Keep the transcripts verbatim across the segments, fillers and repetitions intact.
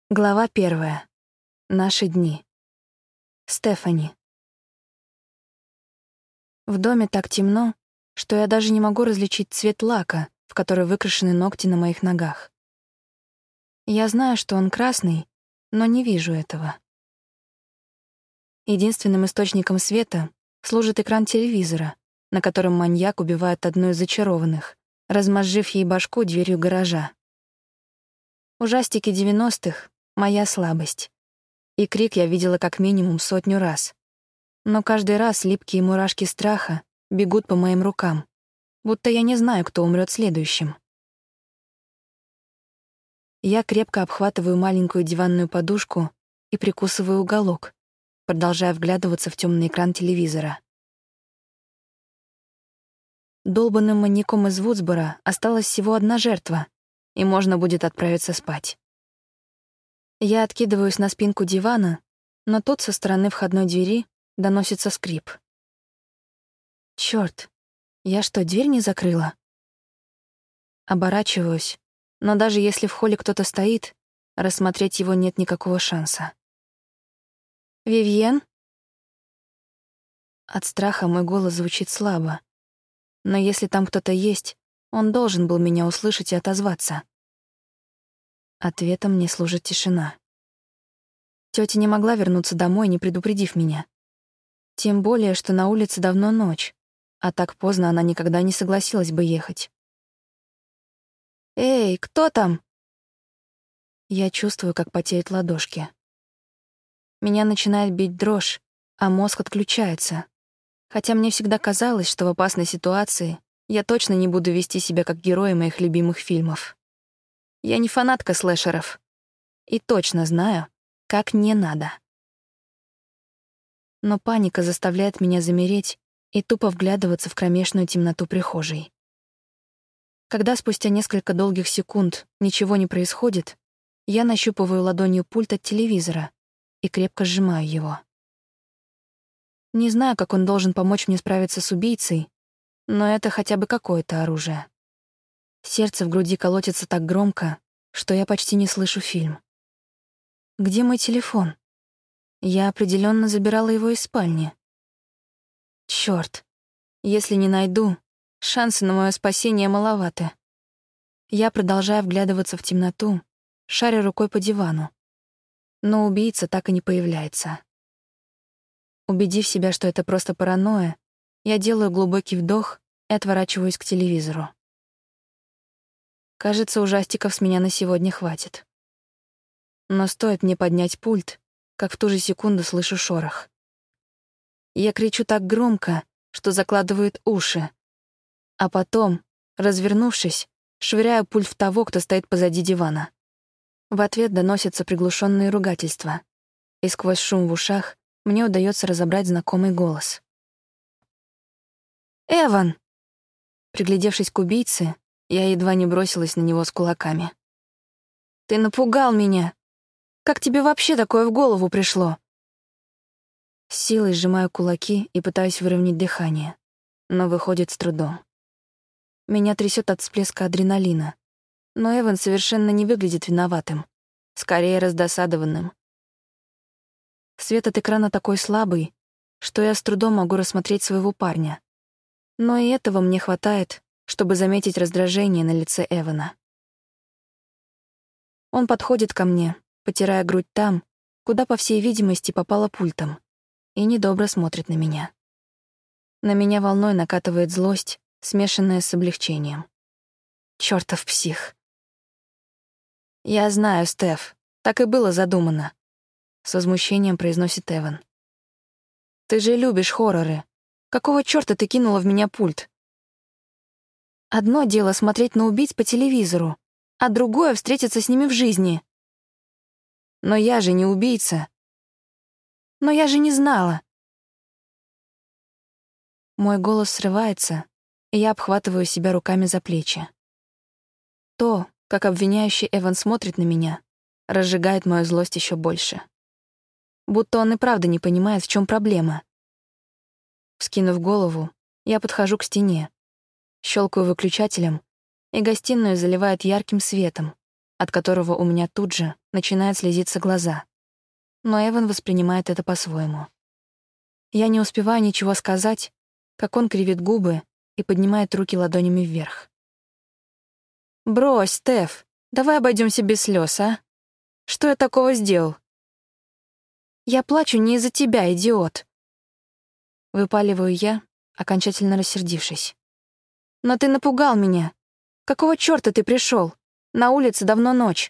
Глава первая. Наши дни. Стефани. В доме так темно, что я даже не могу различить цвет лака, в который выкрашены ногти на моих ногах. Я знаю, что он красный, но не вижу этого. Единственным источником света служит экран телевизора, на котором маньяк убивает одну из зачарованных, размозжив ей башку дверью гаража. Ужастики девяностых — моя слабость. И крик я видела как минимум сотню раз. Но каждый раз липкие мурашки страха бегут по моим рукам, будто я не знаю, кто умрет следующим. Я крепко обхватываю маленькую диванную подушку и прикусываю уголок, продолжая вглядываться в темный экран телевизора. Долбанным маньяком из Вудсбора осталась всего одна жертва, и можно будет отправиться спать. Я откидываюсь на спинку дивана, но тут со стороны входной двери доносится скрип. Чёрт, я что, дверь не закрыла? Оборачиваюсь, но даже если в холле кто-то стоит, рассмотреть его нет никакого шанса. «Вивьен?» От страха мой голос звучит слабо, но если там кто-то есть, он должен был меня услышать и отозваться. Ответом мне служит тишина. Тётя не могла вернуться домой, не предупредив меня. Тем более, что на улице давно ночь, а так поздно она никогда не согласилась бы ехать. «Эй, кто там?» Я чувствую, как потеют ладошки. Меня начинает бить дрожь, а мозг отключается. Хотя мне всегда казалось, что в опасной ситуации я точно не буду вести себя как герои моих любимых фильмов. Я не фанатка слэшеров. И точно знаю, как не надо. Но паника заставляет меня замереть и тупо вглядываться в кромешную темноту прихожей. Когда спустя несколько долгих секунд ничего не происходит, я нащупываю ладонью пульт от телевизора и крепко сжимаю его. Не знаю, как он должен помочь мне справиться с убийцей, но это хотя бы какое-то оружие. Сердце в груди колотится так громко, что я почти не слышу фильм. Где мой телефон? Я определенно забирала его из спальни. Чёрт, если не найду, шансы на мое спасение маловаты. Я продолжаю вглядываться в темноту, шаря рукой по дивану. Но убийца так и не появляется. Убедив себя, что это просто паранойя, я делаю глубокий вдох и отворачиваюсь к телевизору. Кажется, ужастиков с меня на сегодня хватит. Но стоит мне поднять пульт, как в ту же секунду слышу шорох. Я кричу так громко, что закладывают уши. А потом, развернувшись, швыряю пульт в того, кто стоит позади дивана. В ответ доносятся приглушенные ругательства, и сквозь шум в ушах мне удается разобрать знакомый голос. «Эван!» Приглядевшись к убийце, я едва не бросилась на него с кулаками. «Ты напугал меня! Как тебе вообще такое в голову пришло?» С силой сжимаю кулаки и пытаюсь выровнять дыхание, но выходит с трудом. Меня трясет от всплеска адреналина, но Эван совершенно не выглядит виноватым, скорее раздосадованным. Свет от экрана такой слабый, что я с трудом могу рассмотреть своего парня. Но и этого мне хватает, чтобы заметить раздражение на лице Эвана. Он подходит ко мне, потирая грудь там, куда, по всей видимости, попала пультом, и недобро смотрит на меня. На меня волной накатывает злость, смешанная с облегчением. Чёртов псих. «Я знаю, Стеф, так и было задумано», — с возмущением произносит Эван. «Ты же любишь хорроры. Какого чёрта ты кинула в меня пульт? Одно дело смотреть на убийц по телевизору, а другое — встретиться с ними в жизни. Но я же не убийца. Но я же не знала». Мой голос срывается, и я обхватываю себя руками за плечи. То, как обвиняющий Эван смотрит на меня, разжигает мою злость еще больше. Будто он и правда не понимает, в чем проблема. Вскинув голову, я подхожу к стене, щелкаю выключателем, и гостиную заливает ярким светом, от которого у меня тут же начинают слезиться глаза. Но Эван воспринимает это по-своему. Я не успеваю ничего сказать, как он кривит губы и поднимает руки ладонями вверх. «Брось, Стеф, давай обойдемся без слез, а? Что я такого сделал?» «Я плачу не из-за тебя, идиот!» Выпаливаю я, окончательно рассердившись. «Но ты напугал меня. Какого чёрта ты пришёл? На улице давно ночь».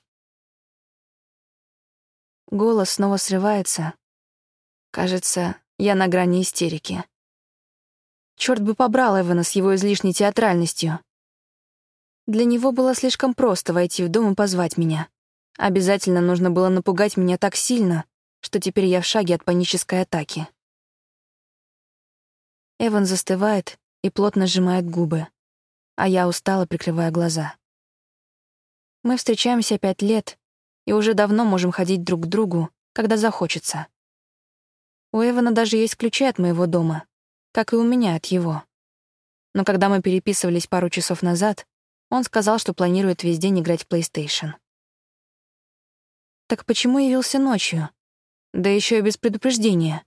Голос снова срывается. Кажется, я на грани истерики. Чёрт бы побрал Эвана с его излишней театральностью. Для него было слишком просто войти в дом и позвать меня. Обязательно нужно было напугать меня так сильно, что теперь я в шаге от панической атаки. Эван застывает и плотно сжимает губы, а я устало прикрываю глаза. Мы встречаемся пять лет и уже давно можем ходить друг к другу, когда захочется. У Эвана даже есть ключи от моего дома, как и у меня от его. Но когда мы переписывались пару часов назад, он сказал, что планирует весь день играть в PlayStation. Так почему явился ночью? Да еще и без предупреждения.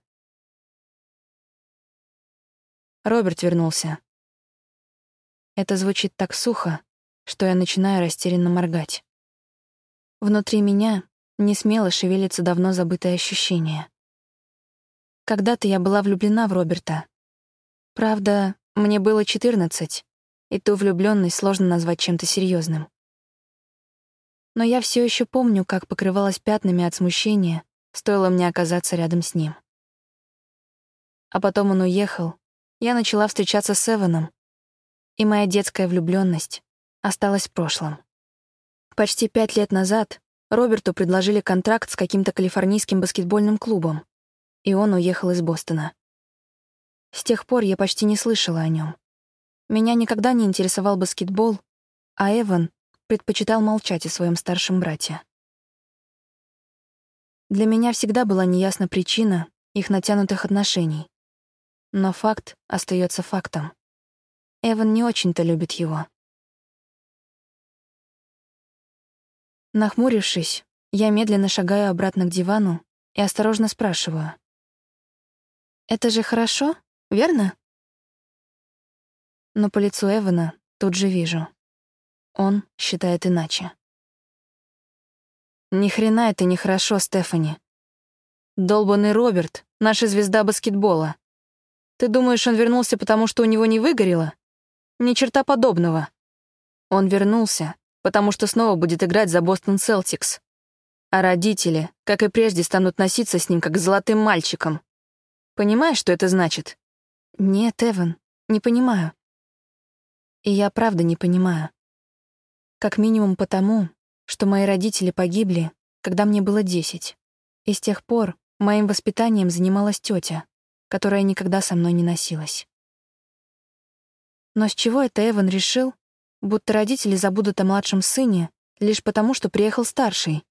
Роберт вернулся. Это звучит так сухо, что я начинаю растерянно моргать. Внутри меня несмело шевелится давно забытое ощущение. Когда-то я была влюблена в Роберта. Правда, мне было четырнадцать, и ту влюблённость сложно назвать чем-то серьёзным. Но я всё ещё помню, как покрывалась пятнами от смущения, стоило мне оказаться рядом с ним. А потом он уехал, я начала встречаться с Эваном, и моя детская влюблённость осталась в прошлом. Почти пять лет назад Роберту предложили контракт с каким-то калифорнийским баскетбольным клубом, и он уехал из Бостона. С тех пор я почти не слышала о нём. Меня никогда не интересовал баскетбол, а Эван предпочитал молчать о своем старшем брате. Для меня всегда была неясна причина их натянутых отношений. Но факт остается фактом. Эван не очень-то любит его. Нахмурившись, я медленно шагаю обратно к дивану и осторожно спрашиваю. «Это же хорошо, верно?» Но по лицу Эвана тут же вижу. Он считает иначе. «Ни хрена это нехорошо, Стефани. Долбанный Роберт — наша звезда баскетбола. Ты думаешь, он вернулся, потому что у него не выгорело? Ни черта подобного. Он вернулся, потому что снова будет играть за Бостон Селтикс. А родители, как и прежде, станут носиться с ним, как с золотым мальчиком. Понимаешь, что это значит?» «Нет, Эван, не понимаю». И я правда не понимаю. Как минимум потому, что мои родители погибли, когда мне было десять. И с тех пор моим воспитанием занималась тётя, которая никогда со мной не носилась. Но с чего это Эван решил, будто родители забудут о младшем сыне лишь потому, что приехал старший?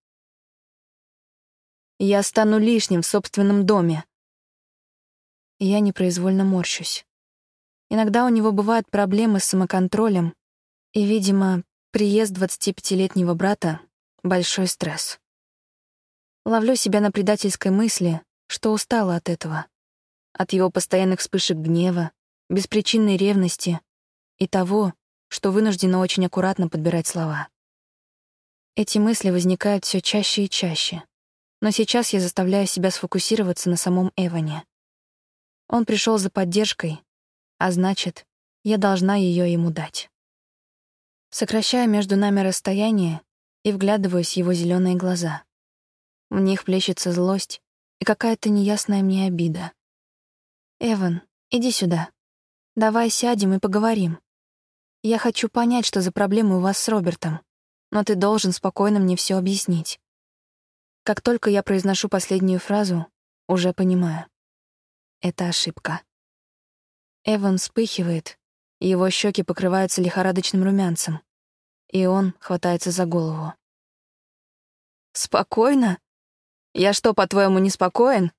Я стану лишним в собственном доме. И я непроизвольно морщусь. Иногда у него бывают проблемы с самоконтролем, и, видимо, приезд двадцатипятилетнего брата — большой стресс. Ловлю себя на предательской мысли, что устала от этого. От его постоянных вспышек гнева, беспричинной ревности и того, что вынуждена очень аккуратно подбирать слова. Эти мысли возникают все чаще и чаще, но сейчас я заставляю себя сфокусироваться на самом Эване. Он пришел за поддержкой, а значит, я должна ее ему дать. Сокращаю между нами расстояние и вглядываюсь в его зеленые глаза. В них плещется злость и какая-то неясная мне обида. «Эван, иди сюда. Давай сядем и поговорим. Я хочу понять, что за проблемы у вас с Робертом, но ты должен спокойно мне все объяснить». Как только я произношу последнюю фразу, уже понимаю. Это ошибка. Эван вспыхивает, и его щеки покрываются лихорадочным румянцем, и он хватается за голову. «Спокойно? Я что, по-твоему, неспокоен?»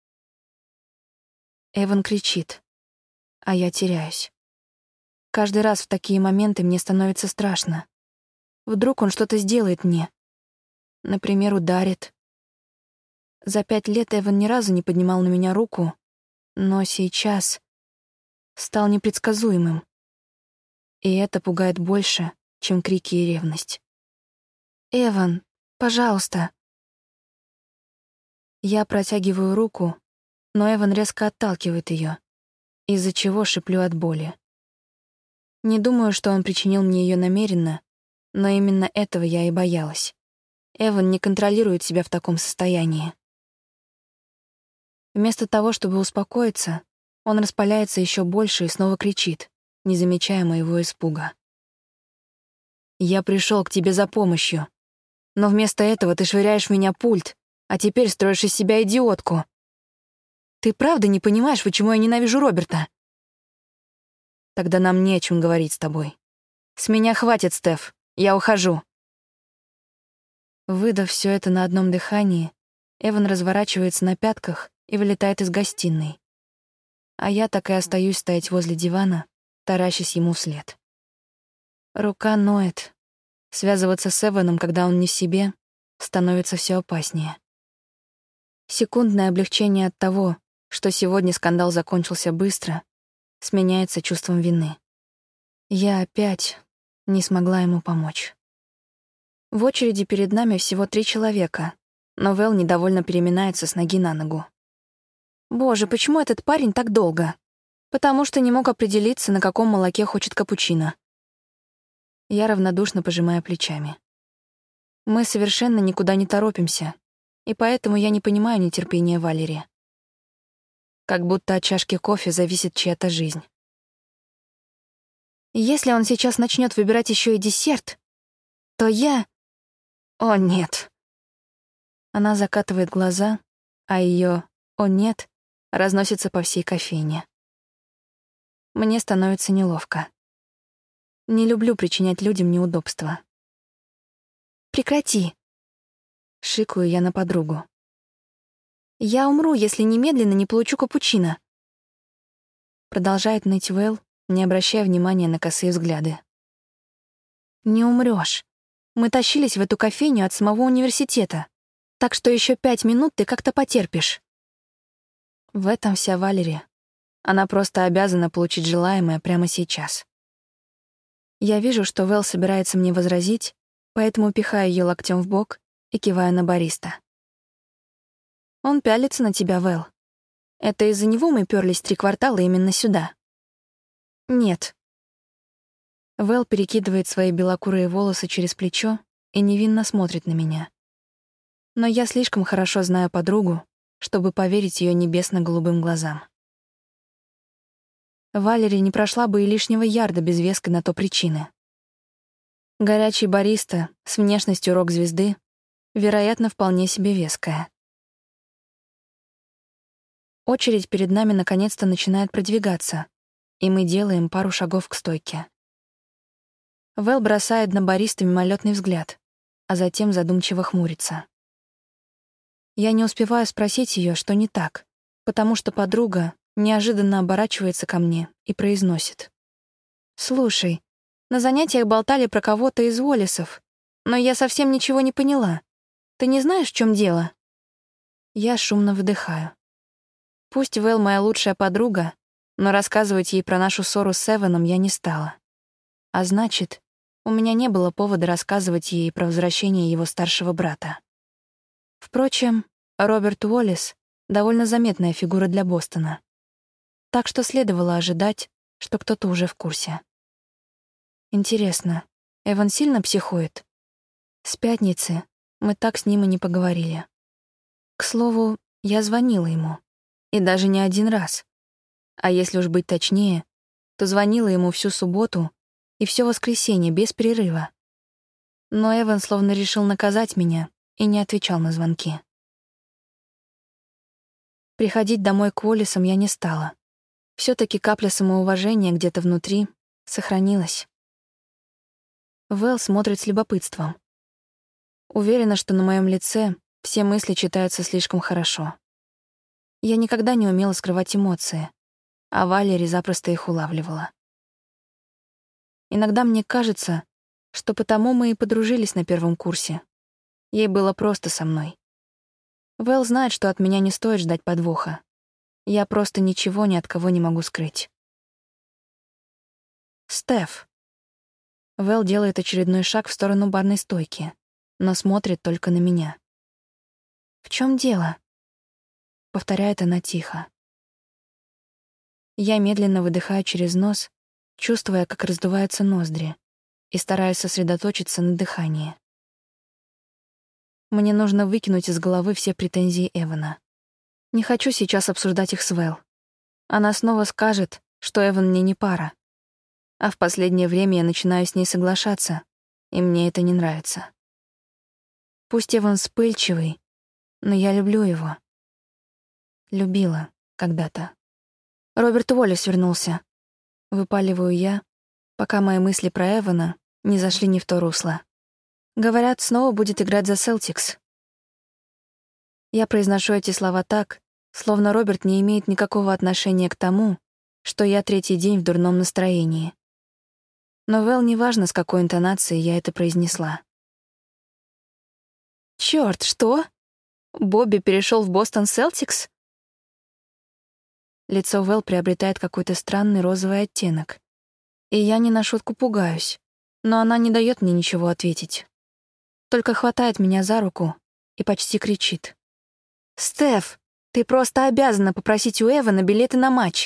Эван кричит, а я теряюсь. Каждый раз в такие моменты мне становится страшно. Вдруг он что-то сделает мне. Например, ударит. За пять лет Эван ни разу не поднимал на меня руку, но сейчас стал непредсказуемым. И это пугает больше, чем крики и ревность. «Эван, пожалуйста!» Я протягиваю руку, но Эван резко отталкивает ее, из-за чего шиплю от боли. Не думаю, что он причинил мне ее намеренно, но именно этого я и боялась. Эван не контролирует себя в таком состоянии. Вместо того, чтобы успокоиться, он распаляется еще больше и снова кричит, не замечая моего испуга. «Я пришел к тебе за помощью, но вместо этого ты швыряешь в меня пульт, а теперь строишь из себя идиотку. Ты правда не понимаешь, почему я ненавижу Роберта?» «Тогда нам не о чем говорить с тобой. С меня хватит, Стеф, я ухожу». Выдав все это на одном дыхании, Эван разворачивается на пятках и вылетает из гостиной. А я так и остаюсь стоять возле дивана, таращась ему вслед. Рука ноет. Связываться с Эваном, когда он не в себе, становится все опаснее. Секундное облегчение от того, что сегодня скандал закончился быстро, сменяется чувством вины. Я опять не смогла ему помочь. В очереди перед нами всего три человека, но Вэл недовольно переминается с ноги на ногу. «Боже, почему этот парень так долго?» «Потому что не мог определиться, на каком молоке хочет капучино». Я равнодушно пожимаю плечами. Мы совершенно никуда не торопимся, и поэтому я не понимаю нетерпения Валери. Как будто от чашки кофе зависит чья-то жизнь. Если он сейчас начнет выбирать еще и десерт, то я... О, нет. Она закатывает глаза, а ее «о, нет» разносится по всей кофейне. Мне становится неловко. Не люблю причинять людям неудобства. «Прекрати!» — шикаю я на подругу. «Я умру, если немедленно не получу капучино!» Продолжает ныть Вэл, не обращая внимания на косые взгляды. «Не умрёшь. Мы тащились в эту кофейню от самого университета, так что еще пять минут ты как-то потерпишь». В этом вся Валери. Она просто обязана получить желаемое прямо сейчас. Я вижу, что Вэл собирается мне возразить, поэтому пихаю ее локтем в бок и киваю на бариста. «Он пялится на тебя, Вэл. Это из-за него мы пёрлись три квартала именно сюда?» «Нет». Вэл перекидывает свои белокурые волосы через плечо и невинно смотрит на меня. Но я слишком хорошо знаю подругу, чтобы поверить ее небесно-голубым глазам. Валери не прошла бы и лишнего ярда без веской на то причины. Горячий бариста с внешностью рок-звезды, вероятно, вполне себе веская. Очередь перед нами наконец-то начинает продвигаться, и мы делаем пару шагов к стойке. Вэл бросает на бариста мимолетный взгляд, а затем задумчиво хмурится. Я не успеваю спросить ее, что не так, потому что подруга неожиданно оборачивается ко мне и произносит. «Слушай, на занятиях болтали про кого-то из Уоллесов, но я совсем ничего не поняла. Ты не знаешь, в чем дело?» Я шумно выдыхаю. Пусть Вэл моя лучшая подруга, но рассказывать ей про нашу ссору с Эваном я не стала. А значит, у меня не было повода рассказывать ей про возвращение его старшего брата. Впрочем, Роберт Уоллес — довольно заметная фигура для Бостона. Так что следовало ожидать, что кто-то уже в курсе. Интересно, Эван сильно психует? С пятницы мы так с ним и не поговорили. К слову, я звонила ему. И даже не один раз. А если уж быть точнее, то звонила ему всю субботу и все воскресенье без перерыва. Но Эван словно решил наказать меня и не отвечал на звонки. Приходить домой к Уоллесам я не стала. Все-таки капля самоуважения где-то внутри сохранилась. Вэл смотрит с любопытством. Уверена, что на моем лице все мысли читаются слишком хорошо. Я никогда не умела скрывать эмоции, а Валери запросто их улавливала. Иногда мне кажется, что потому мы и подружились на первом курсе. Ей было просто со мной. Вэл знает, что от меня не стоит ждать подвоха. Я просто ничего ни от кого не могу скрыть. «Стеф». Вэл делает очередной шаг в сторону барной стойки, но смотрит только на меня. «В чем дело?» — повторяет она тихо. Я медленно выдыхаю через нос, чувствуя, как раздуваются ноздри, и стараюсь сосредоточиться на дыхании. Мне нужно выкинуть из головы все претензии Эвана. Не хочу сейчас обсуждать их с Вэл. Она снова скажет, что Эван мне не пара. А в последнее время я начинаю с ней соглашаться, и мне это не нравится. Пусть Эван вспыльчивый, но я люблю его. Любила когда-то. Роберт Уоллес вернулся. Выпаливаю я, пока мои мысли про Эвана не зашли не в то русло. Говорят, снова будет играть за Селтикс. Я произношу эти слова так, словно Роберт не имеет никакого отношения к тому, что я третий день в дурном настроении. Но Вэл неважно, с какой интонацией я это произнесла. «Чёрт, что? Бобби перешёл в Бостон Селтикс?» Лицо Вэл приобретает какой-то странный розовый оттенок, и я не на шутку пугаюсь, но она не даёт мне ничего ответить. Только хватает меня за руку и почти кричит. «Стеф, ты просто обязана попросить у Эвана билеты на матч!»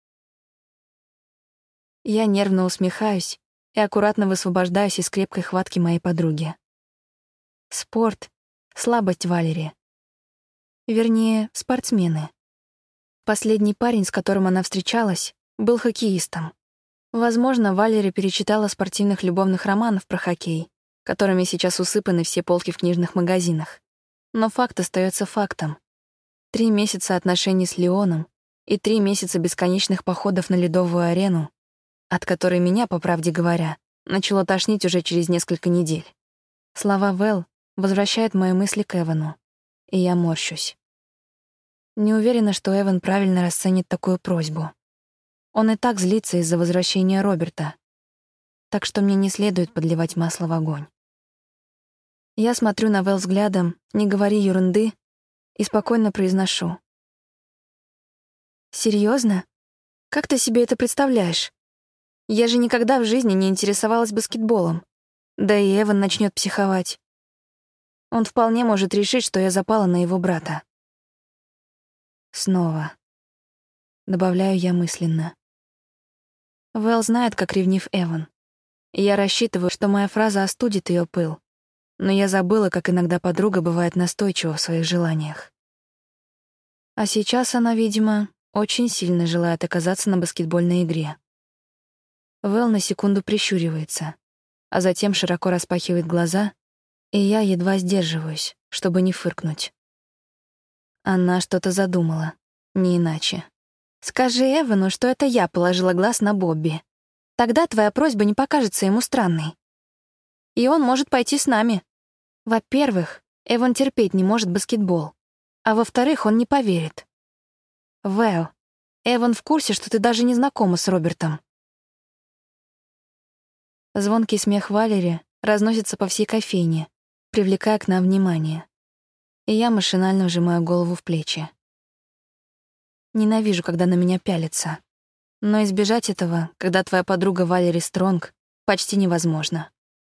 Я нервно усмехаюсь и аккуратно высвобождаюсь из крепкой хватки моей подруги. Спорт — слабость Валери. Вернее, спортсмены. Последний парень, с которым она встречалась, был хоккеистом. Возможно, Валери перечитала спортивных любовных романов про хоккей, которыми сейчас усыпаны все полки в книжных магазинах. Но факт остается фактом. Три месяца отношений с Леоном и три месяца бесконечных походов на ледовую арену, от которой меня, по правде говоря, начало тошнить уже через несколько недель. Слова Вэл возвращают мои мысли к Эвану, и я морщусь. Не уверена, что Эван правильно расценит такую просьбу. Он и так злится из-за возвращения Роберта, так что мне не следует подливать масло в огонь. Я смотрю на Вэл взглядом, не говори ерунды, и спокойно произношу. «Серьёзно? Как ты себе это представляешь? Я же никогда в жизни не интересовалась баскетболом. Да и Эван начнёт психовать. Он вполне может решить, что я запала на его брата». Снова. Добавляю я мысленно. Вэл знает, как ревнив Эван. И я рассчитываю, что моя фраза остудит её пыл. Но я забыла, как иногда подруга бывает настойчива в своих желаниях. А сейчас она, видимо, очень сильно желает оказаться на баскетбольной игре. Вэл на секунду прищуривается, а затем широко распахивает глаза, и я едва сдерживаюсь, чтобы не фыркнуть. Она что-то задумала, не иначе. «Скажи Эвану, что это я положила глаз на Бобби. Тогда твоя просьба не покажется ему странной. И он может пойти с нами. Во-первых, Эван терпеть не может баскетбол, а во-вторых, он не поверит. Вэл, Эван в курсе, что ты даже не знакома с Робертом». Звонкий смех Валери разносится по всей кофейне, привлекая к нам внимание. И я машинально вжимаю голову в плечи. Ненавижу, когда на меня пялятся. Но избежать этого, когда твоя подруга Валери Стронг, почти невозможно.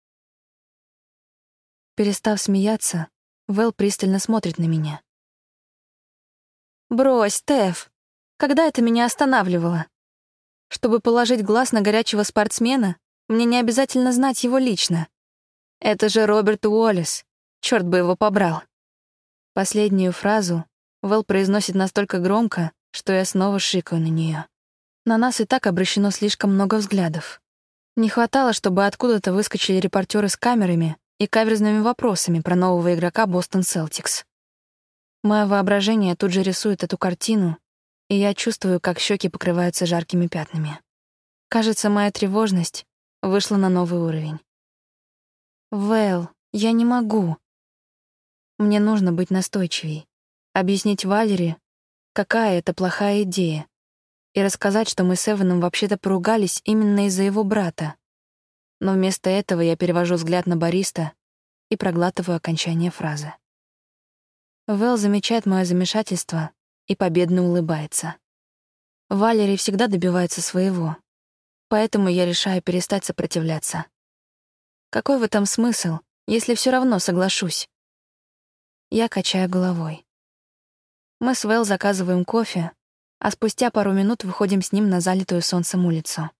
Перестав смеяться, Вэл пристально смотрит на меня. «Брось, Стеф, когда это меня останавливало? Чтобы положить глаз на горячего спортсмена, мне не обязательно знать его лично. Это же Роберт Уоллес, чёрт бы его побрал». Последнюю фразу Вэл произносит настолько громко, что я снова шикаю на неё. На нас и так обращено слишком много взглядов. Не хватало, чтобы откуда-то выскочили репортёры с камерами и каверзными вопросами про нового игрока Бостон Селтикс. Моё воображение тут же рисует эту картину, и я чувствую, как щеки покрываются жаркими пятнами. Кажется, моя тревожность вышла на новый уровень. «Вэл, я не могу». Мне нужно быть настойчивей, объяснить Валери, какая это плохая идея, и рассказать, что мы с Эваном вообще-то поругались именно из-за его брата. Но вместо этого я перевожу взгляд на бариста и проглатываю окончание фразы. Вэл замечает мое замешательство и победно улыбается. Валери всегда добивается своего, поэтому я решаю перестать сопротивляться. Какой в этом смысл, если все равно соглашусь? Я качаю головой. Мы с Вэл заказываем кофе, а спустя пару минут выходим с ним на залитую солнцем улицу.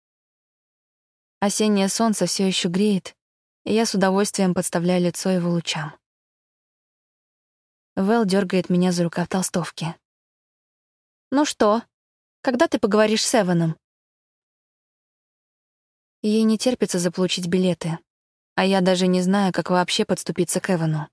Осеннее солнце все еще греет, и я с удовольствием подставляю лицо его лучам. Вэл дергает меня за рукав толстовки. «Ну что, когда ты поговоришь с Эваном?» Ей не терпится заполучить билеты, а я даже не знаю, как вообще подступиться к Эвану.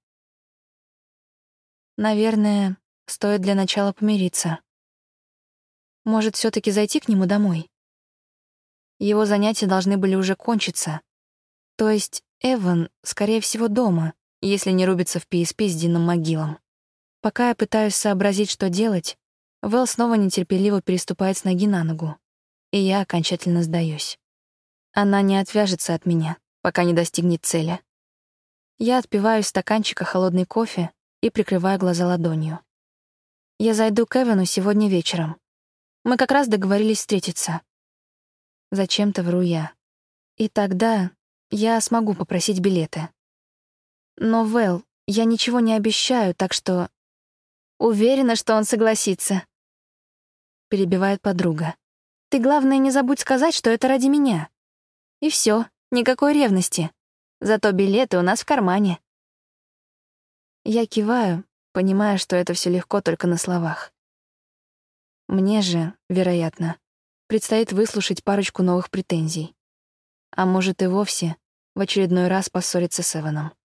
Наверное, стоит для начала помириться. Может, все таки зайти к нему домой? Его занятия должны были уже кончиться. То есть Эван, скорее всего, дома, если не рубится в пи эс пи с Дином Могилом. Пока я пытаюсь сообразить, что делать, Вэл снова нетерпеливо переступает с ноги на ногу, и я окончательно сдаюсь. Она не отвяжется от меня, пока не достигнет цели. Я отпиваю из стаканчика холодный кофе и прикрываю глаза ладонью. Я зайду к Эвану сегодня вечером. Мы как раз договорились встретиться. Зачем-то вру я. И тогда я смогу попросить билеты. Но, Вэл, я ничего не обещаю, так что... Уверена, что он согласится. Перебивает подруга. Ты, главное, не забудь сказать, что это ради меня. И все, никакой ревности. Зато билеты у нас в кармане. Я киваю, понимая, что это все легко только на словах. Мне же, вероятно, предстоит выслушать парочку новых претензий. А может и вовсе в очередной раз поссориться с Эваном.